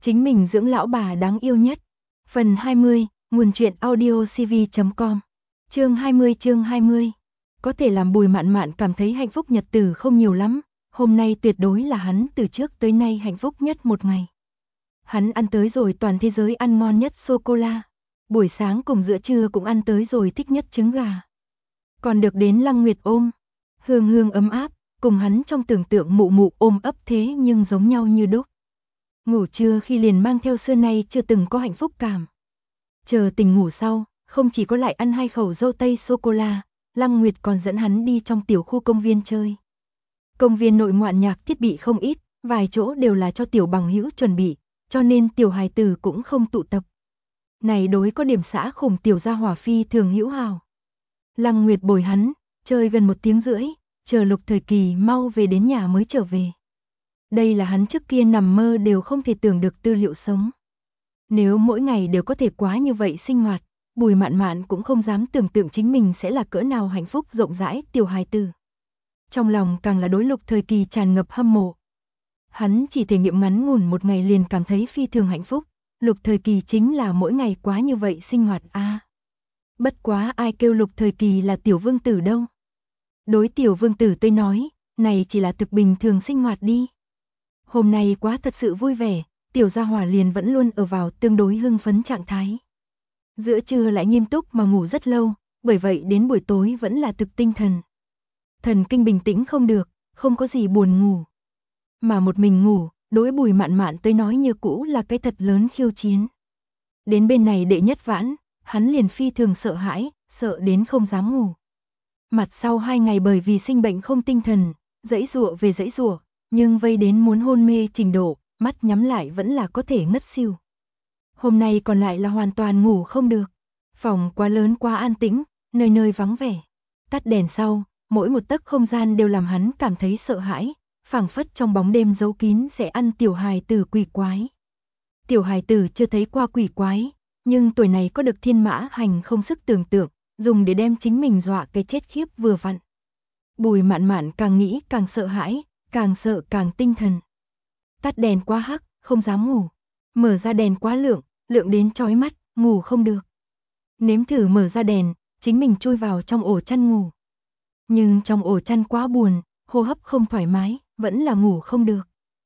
chính mình dưỡng lão bà đáng yêu nhất. Phần 20, nguồn truyện audiocv.com. Chương 20. Có thể làm Bùi Mạn Mạn cảm thấy hạnh phúc nhật tử không nhiều lắm, hôm nay tuyệt đối là hắn từ trước tới nay hạnh phúc nhất một ngày. Hắn ăn tới rồi toàn thế giới ăn ngon nhất sô-cô-la, buổi sáng cùng giữa trưa cũng ăn tới rồi thích nhất trứng gà. Còn được đến Lăng Nguyệt ôm, hương hương ấm áp, cùng hắn trong tưởng tượng mụ mụ ôm ấp thế nhưng giống nhau như đúc. Ngủ trưa khi liền mang theo xưa nay chưa từng có hạnh phúc cảm. Chờ tỉnh ngủ sau, không chỉ có lại ăn 2 khẩu dâu tây sô-cô-la, Lăng Nguyệt còn dẫn hắn đi trong tiểu khu công viên chơi. Công viên nội ngoạn nhạc thiết bị không ít, vài chỗ đều là cho tiểu bằng hữu chuẩn bị, cho nên tiểu hài tử cũng không tụ tập. Này đối có điểm xã khủng tiểu gia hỏa phi thường hữu hào. Lăng Nguyệt bồi hắn, chơi gần 1 tiếng rưỡi, chờ Lục Thời Kỳ mau về đến nhà mới trở về. Đây là hắn trước kia nằm mơ đều không thể tưởng được tư liệu sống. Nếu mỗi ngày đều có thể quá như vậy sinh hoạt, Bùi Mạn Mạn cũng không dám tưởng tượng chính mình sẽ là cỡ nào hạnh phúc rộng rãi tiểu hài tử. Trong lòng càng là đối Lục Thời Kỳ tràn ngập hâm mộ. Hắn chỉ thể nghiệm ngắn ngủn 1 ngày liền cảm thấy phi thường hạnh phúc, Lục Thời Kỳ chính là mỗi ngày quá như vậy sinh hoạt a. Bất quá ai kêu Lục Thời Kỳ là tiểu vương tử đâu. Đối tiểu vương tử tôi nói, này chỉ là thực bình thường sinh hoạt đi. Hôm nay quá thật sự vui vẻ, tiểu gia hỏa liền vẫn luôn ở vào tương đối hưng phấn trạng thái. Giữa trưa lại nghiêm túc mà ngủ rất lâu, bởi vậy đến buổi tối vẫn là thực tinh thần. Thần kinh bình tĩnh không được, không có gì buồn ngủ. Mà một mình ngủ, đối Bùi Mạn Mạn tới nói như cũ là cái thật lớn khiêu chiến. Đến bên này đệ nhất vãn, hắn liền phi thường sợ hãi, sợ đến không dám ngủ. Mặt sau 2 ngày bởi vì sinh bệnh không tinh thần, giãy giụa về giãy giụa, nhưng vây đến muốn hôn mê trình độ, mắt nhắm lại vẫn là có thể ngất xỉu. Hôm nay còn lại là hoàn toàn ngủ không được. Phòng quá lớn quá an tĩnh, nơi nơi vắng vẻ. Tắt đèn sau, mỗi một tấc không gian đều làm hắn cảm thấy sợ hãi, phảng phất trong bóng đêm giấu kín sẽ ăn tiểu hài tử quỷ quái. Tiểu hài tử chưa thấy qua quỷ quái, nhưng tuổi này có được thiên mã hành không sức tưởng tượng, dùng để đem chính mình dọa cái chết khiếp vừa vặn. Bùi Mạn Mạn càng nghĩ càng sợ hãi, càng sợ càng tinh thần. Tắt đèn quá hắc, không dám ngủ. Mở ra đèn quá lượng, lượng đến chói mắt, ngủ không được. Nếm thử mở ra đèn, chính mình chui vào trong ổ chăn ngủ. Nhưng trong ổ chăn quá buồn, hô hấp không thoải mái, vẫn là ngủ không được.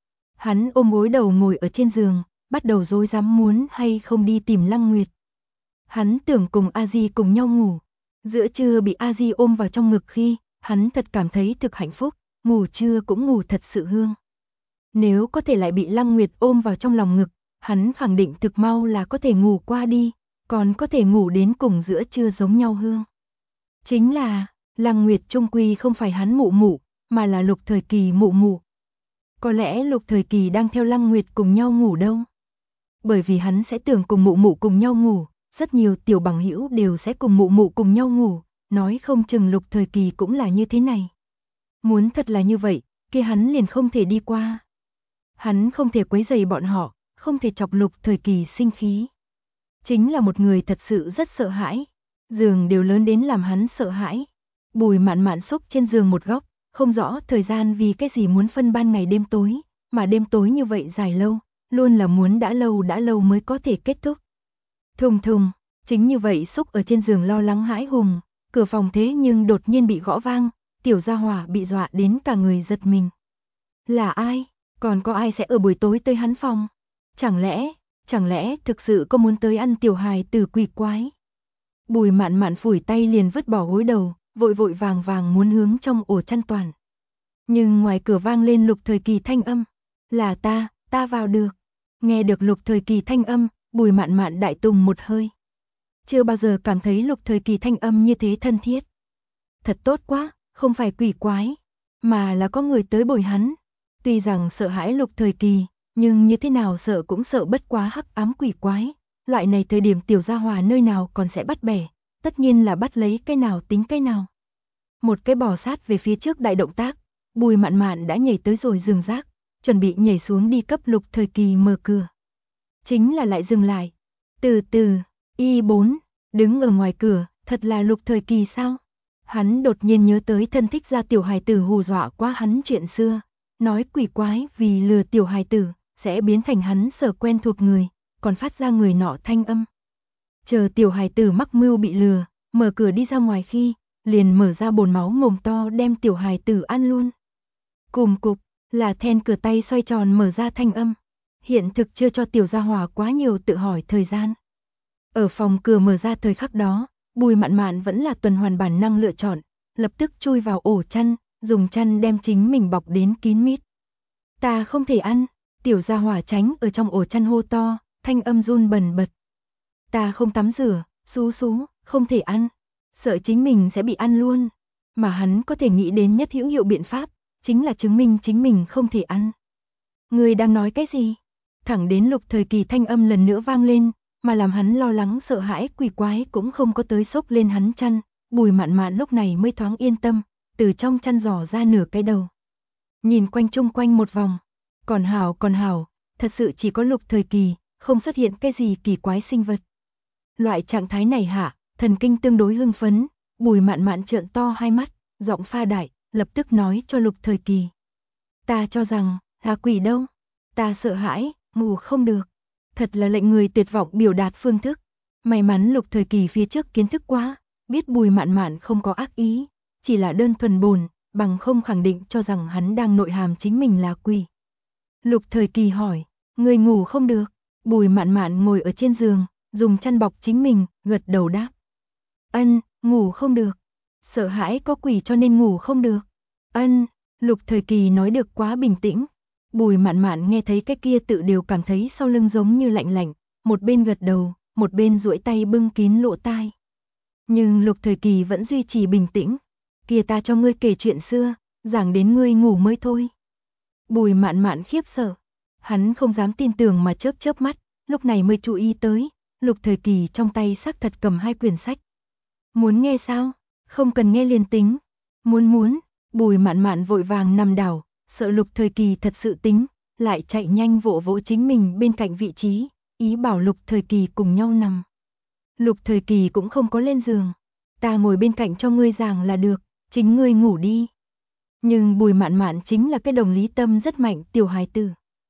Hắn ôm gối đầu ngồi ở trên giường, bắt đầu rối rắm muốn hay không đi tìm Lăng Nguyệt. Hắn tưởng cùng A Di cùng nhau ngủ. Giữa trưa bị A Di ôm vào trong ngực khi, hắn thật cảm thấy thực hạnh phúc, ngủ trưa cũng ngủ thật sự hương. Nếu có thể lại bị Lăng Nguyệt ôm vào trong lòng ngực, hắn khẳng định thực mau là có thể ngủ qua đi, còn có thể ngủ đến cùng giữa trưa giống nhau hương. Chính là, Lăng Nguyệt chung quy không phải hắn mụ mụ, mà là Lục Thời Kỳ mụ mụ. Có lẽ Lục Thời Kỳ đang theo Lăng Nguyệt cùng nhau ngủ đâu. Bởi vì hắn sẽ tưởng cùng mụ mụ cùng nhau ngủ, rất nhiều tiểu bằng hữu đều sẽ cùng mụ mụ cùng nhau ngủ, nói không chừng Lục Thời Kỳ cũng là như thế này. Muốn thật là như vậy, kia hắn liền không thể đi qua. Hắn không thể quấy rầy bọn họ, không thể chọc Lục Thời Kỳ sinh khí. Chính là một người thật sự rất sợ hãi, giường đều lớn đến làm hắn sợ hãi. Bùi Mạn Mạn xúc trên giường một góc, không rõ thời gian vì cái gì muốn phân ban ngày đêm tối, mà đêm tối như vậy dài lâu, luôn là muốn đã lâu mới có thể kết thúc. Thùng thùng, chính như vậy xúc ở trên giường lo lắng hãi hùng, cửa phòng thế nhưng đột nhiên bị gõ vang, tiểu gia hỏa bị dọa đến cả người giật mình. Là ai? Còn có ai sẽ ở buổi tối tới hắn phòng? Chẳng lẽ thực sự có muốn tới ăn tiểu hài tử quỷ quái? Bùi Mạn Mạn phủi tay liền vứt bỏ gối đầu, vội vội vàng vàng muốn hướng trong ổ chăn toàn. Nhưng ngoài cửa vang lên Lục Thời Kỳ thanh âm. Là ta vào được. Nghe được Lục Thời Kỳ thanh âm, Bùi Mạn Mạn đại tùng một hơi. Chưa bao giờ cảm thấy Lục Thời Kỳ thanh âm như thế thân thiết. Thật tốt quá, không phải quỷ quái, mà là có người tới bồi hắn. Tuy rằng sợ hãi Lục Thời Kỳ, nhưng như thế nào sợ cũng sợ bất quá hắc ám quỷ quái. Loại này thời điểm tiểu gia hỏa nơi nào còn sẽ bắt bẻ, tất nhiên là bắt lấy cái nào tính cái nào. Một cái bò sát về phía trước đại động tác, Bùi Mạn Mạn đã nhảy tới rồi giường rác, chuẩn bị nhảy xuống đi cấp Lục Thời Kỳ mở cửa. Chính là lại dừng lại. Từ từ, Y4, đứng ở ngoài cửa, thật là Lục Thời Kỳ sao? Hắn đột nhiên nhớ tới thân thích gia tiểu hài tử hù dọa quá hắn chuyện xưa, nói quỷ quái vì lừa tiểu hài tử, sẽ biến thành hắn sở quen thuộc người, còn phát ra người nọ thanh âm. Chờ tiểu hài tử mắc mưu bị lừa, mở cửa đi ra ngoài khi, liền mở ra bồn máu mồm to đem tiểu hài tử ăn luôn. Cùm cục, là then cửa tay xoay tròn mở ra thanh âm. Hiện thực chưa cho tiểu gia hỏa quá nhiều tự hỏi thời gian. Ở phòng cửa mở ra thời khắc đó, Bùi Mạn Mạn vẫn là tuần hoàn bản năng lựa chọn, lập tức chui vào ổ chăn, dùng chăn đem chính mình bọc đến kín mít. Ta không thể ăn, tiểu gia hỏa tránh ở trong ổ chăn hô to, thanh âm run bần bật. Ta không tắm rửa, xú, không thể ăn, sợ chính mình sẽ bị ăn luôn. Mà hắn có thể nghĩ đến nhất hữu hiệu biện pháp, chính là chứng minh chính mình không thể ăn. Người đang nói cái gì? Thẳng đến Lục Thời Kỳ thanh âm lần nữa vang lên, mà làm hắn lo lắng sợ hãi quỷ quái cũng không có tới xốc lên hắn chăn, Bùi Mạn Mạn lúc này mới thoáng yên tâm, từ trong chăn dò ra nửa cái đầu. Nhìn quanh chung quanh một vòng, còn hảo, thật sự chỉ có Lục Thời Kỳ, không xuất hiện cái gì kỳ quái sinh vật. Loại trạng thái này hạ, thần kinh tương đối hưng phấn, Bùi Mạn Mạn trợn to hai mắt, giọng pha đại, lập tức nói cho Lục Thời Kỳ. Ta cho rằng, là quỷ đâu, ta sợ hãi, ngủ không được. Thật là lệnh người tuyệt vọng biểu đạt phương thức. May mắn Lục Thời Kỳ phía trước kiến thức quá, biết Bùi Mạn Mạn không có ác ý, chỉ là đơn thuần bồn, bằng không khẳng định cho rằng hắn đang nội hàm chính mình là quỷ. Lục Thời Kỳ hỏi, người ngủ không được? Bùi Mạn Mạn ngồi ở trên giường, dùng chăn bọc chính mình, gật đầu đáp. Ân, ngủ không được. Sợ hãi có quỷ cho nên ngủ không được. Ân, Lục Thời Kỳ nói được quá bình tĩnh. Bùi Mạn Mạn nghe thấy cái kia tự đều cảm thấy sau lưng giống như lạnh lạnh, một bên gật đầu, một bên duỗi tay bưng kín lỗ tai. Nhưng Lục Thời Kỳ vẫn duy trì bình tĩnh. Kìa ta cho ngươi kể chuyện xưa, giảng đến ngươi ngủ mới thôi. Bùi Mạn Mạn khiếp sợ, hắn không dám tin tưởng mà chớp mắt, lúc này mới chú ý tới, Lục Thời Kỳ trong tay xác thật cầm hai quyển sách. Muốn nghe sao? Không cần nghe liền tính. Muốn, Bùi Mạn Mạn vội vàng nằm đảo, sợ Lục Thời Kỳ thật sự tính, lại chạy nhanh vỗ vỗ chính mình bên cạnh vị trí, ý bảo Lục Thời Kỳ cùng nhau nằm. Lục Thời Kỳ cũng không có lên giường, ta ngồi bên cạnh cho ngươi giảng là được, chính ngươi ngủ đi. Nhưng Bùi Mạn Mạn chính là cái đồng lý tâm rất mạnh tiểu hài tử.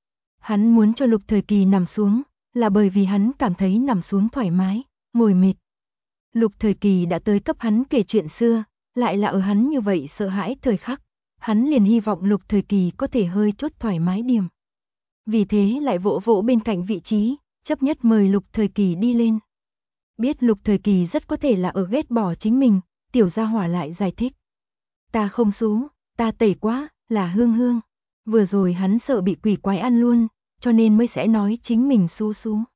Hắn muốn cho Lục Thời Kỳ nằm xuống, là bởi vì hắn cảm thấy nằm xuống thoải mái, ngồi mệt. Lục Thời Kỳ đã tới cấp hắn kể chuyện xưa, lại là ở hắn như vậy sợ hãi thời khắc, hắn liền hy vọng Lục Thời Kỳ có thể hơi chút thoải mái điểm. Vì thế lại vỗ vỗ bên cạnh vị trí, chấp nhất mời Lục Thời Kỳ đi lên. Biết Lục Thời Kỳ rất có thể là ở ghét bỏ chính mình, tiểu gia hỏa lại giải thích. Ta không xú, ta tẩy quá, là Hương. Vừa rồi hắn sợ bị quỷ quái ăn luôn, cho nên mới sẽ nói chính mình xú.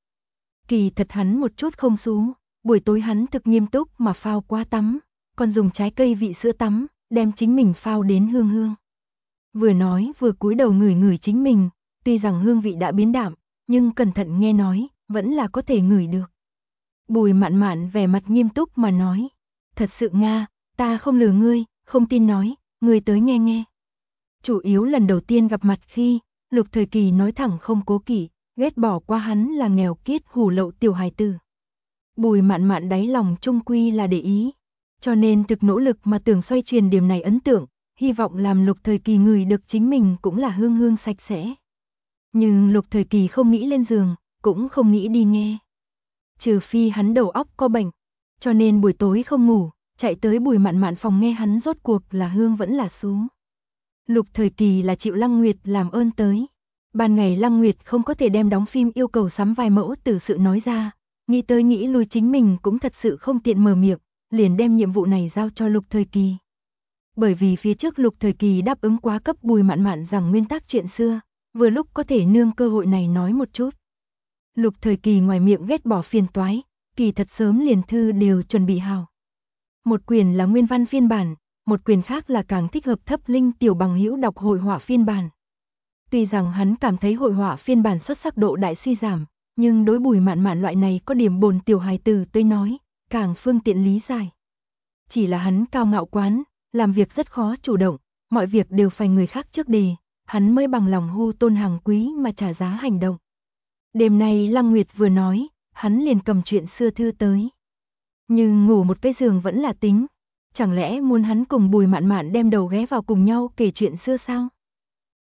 Kỳ thật hắn một chút không xú, buổi tối hắn thực nghiêm túc mà phao qua tắm, còn dùng trái cây vị sữa tắm, đem chính mình phao đến hương. Vừa nói vừa cúi đầu ngửi chính mình, tuy rằng hương vị đã biến đạm, nhưng cẩn thận nghe nói, vẫn là có thể ngửi được. Bùi Mạn Mạn vẻ mặt nghiêm túc mà nói, thật sự Nga, ta không lừa ngươi, không tin nói, ngươi tới nghe. Chủ yếu lần đầu tiên gặp mặt khi, Lục Thời Kỳ nói thẳng không cố kỵ, ghét bỏ qua hắn là nghèo kiết hủ lậu tiểu hài tử. Bùi Mạn Mạn đáy lòng trung quy là để ý, cho nên thực nỗ lực mà tưởng xoay truyền điểm này ấn tượng, hy vọng làm Lục Thời Kỳ ngửi được chính mình cũng là hương sạch sẽ. Nhưng Lục Thời Kỳ không nghĩ lên giường, cũng không nghĩ đi nghe. Trừ phi hắn đầu óc có bệnh, cho nên buổi tối không ngủ, chạy tới Bùi Mạn Mạn phòng nghe hắn rốt cuộc là hương vẫn là xú. Lục Thời Kỳ là chịu Lăng Nguyệt làm ơn tới. Ban ngày Lăng Nguyệt không có thể đem đóng phim yêu cầu sắm vài mẫu từ sự nói ra, nghĩ tới nghĩ lui chính mình cũng thật sự không tiện mở miệng, liền đem nhiệm vụ này giao cho Lục Thời Kỳ. Bởi vì phía trước Lục Thời Kỳ đáp ứng quá cấp Bùi Mạn Mạn rằng nguyên tắc chuyện xưa, vừa lúc có thể nương cơ hội này nói một chút. Lục Thời Kỳ ngoài miệng ghét bỏ phiền toái, kỳ thật sớm liền thư đều chuẩn bị hào. Một quyển là nguyên văn phiên bản, một quyển khác là càng thích hợp thấp linh tiểu bằng hữu đọc hội họa phiên bản. Tuy rằng hắn cảm thấy hội họa phiên bản xuất sắc độ đại suy giảm, nhưng đối Bùi Mạn Mạn loại này có điểm bồn tiểu hài tử tới nói, càng phương tiện lý giải. Chỉ là hắn cao ngạo quán, làm việc rất khó chủ động, mọi việc đều phải người khác trước đề, hắn mới bằng lòng hưu tôn hàng quý mà trả giá hành động. Đêm nay Lăng Nguyệt vừa nói, hắn liền cầm chuyện xưa thư tới. Nhưng ngủ một cái giường vẫn là tính, chẳng lẽ muốn hắn cùng Bùi Mạn Mạn đem đầu ghé vào cùng nhau kể chuyện xưa sao?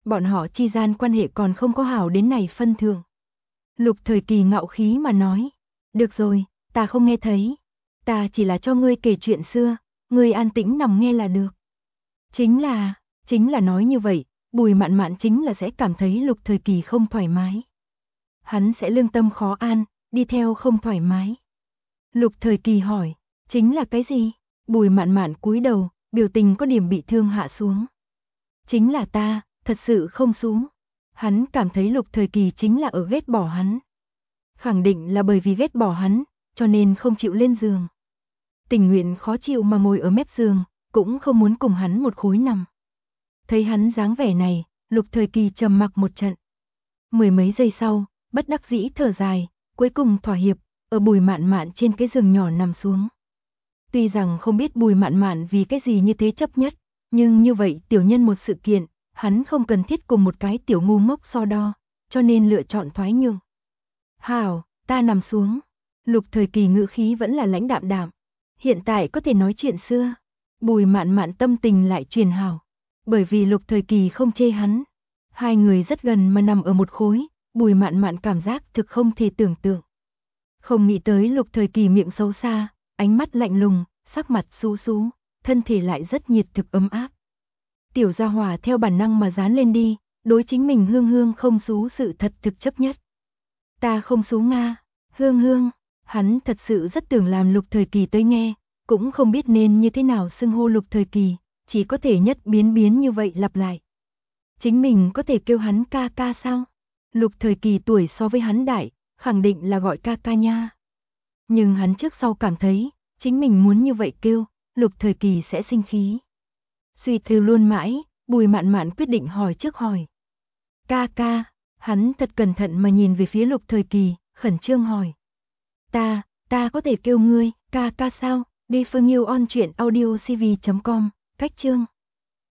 Bọn họ chi gian quan hệ còn không có hảo đến này phân thượng. Lục Thời Kỳ ngạo khí mà nói, được rồi, ta không nghe thấy. Ta chỉ là cho ngươi kể chuyện xưa, ngươi an tĩnh nằm nghe là được. Chính là nói như vậy, Bùi Mạn Mạn chính là sẽ cảm thấy Lục Thời Kỳ không thoải mái. Hắn sẽ lương tâm khó an, đi theo không thoải mái. Lục Thời Kỳ hỏi, chính là cái gì? Bùi Mạn Mạn cúi đầu, biểu tình có điểm bị thương hạ xuống. Chính là ta, thật sự không xuống. Hắn cảm thấy Lục Thời Kỳ chính là ở ghét bỏ hắn. Khẳng định là bởi vì ghét bỏ hắn, cho nên không chịu lên giường. Tình nguyện khó chịu mà ngồi ở mép giường, cũng không muốn cùng hắn một khối nằm. Thấy hắn dáng vẻ này, Lục Thời Kỳ trầm mặc một trận. Mười mấy giây sau, bất đắc dĩ thở dài, cuối cùng thỏa hiệp, ở Bùi Mạn Mạn trên cái giường nhỏ nằm xuống. Tuy rằng không biết Bùi Mạn Mạn vì cái gì như thế chấp nhất, nhưng như vậy tiểu nhân một sự kiện, hắn không cần thiết cùng một cái tiểu ngu ngốc so đo, cho nên lựa chọn thoái nhường. Hảo, ta nằm xuống. Lục Thời Kỳ ngữ khí vẫn là lãnh đạm đạm. Hiện tại có thể nói chuyện xưa. Bùi Mạn Mạn tâm tình lại truyền hảo. Bởi vì Lục Thời Kỳ không chê hắn. Hai người rất gần mà nằm ở một khối, Bùi Mạn Mạn cảm giác thực không thể tưởng tượng. Không nghĩ tới Lục Thời Kỳ miệng xấu xa, ánh mắt lạnh lùng, sắc mặt xú xú, thân thể lại rất nhiệt thực ấm áp. Tiểu gia hỏa theo bản năng mà dán lên đi, đối chính mình Hương Hương không xú sự thật thực chấp nhất. Ta không xú Nga, Hương Hương, hắn thật sự rất tưởng làm Lục Thời Kỳ tới nghe, cũng không biết nên như thế nào xưng hô Lục Thời Kỳ, chỉ có thể nhất biến biến như vậy lặp lại. Chính mình có thể kêu hắn ca ca sao? Lục Thời Kỳ tuổi so với hắn đại, khẳng định là gọi ca ca nha. Nhưng hắn trước sau cảm thấy, chính mình muốn như vậy kêu, Lục Thời Kỳ sẽ sinh khí. Suy tư luôn mãi, Bùi Mạn Mạn quyết định hỏi trước hỏi. Ca ca, hắn thật cẩn thận mà nhìn về phía Lục Thời Kỳ, khẩn trương hỏi. Ta có thể kêu ngươi, ca ca sao? Đi Phương Yêu on truyện audio cv.com, cách chương.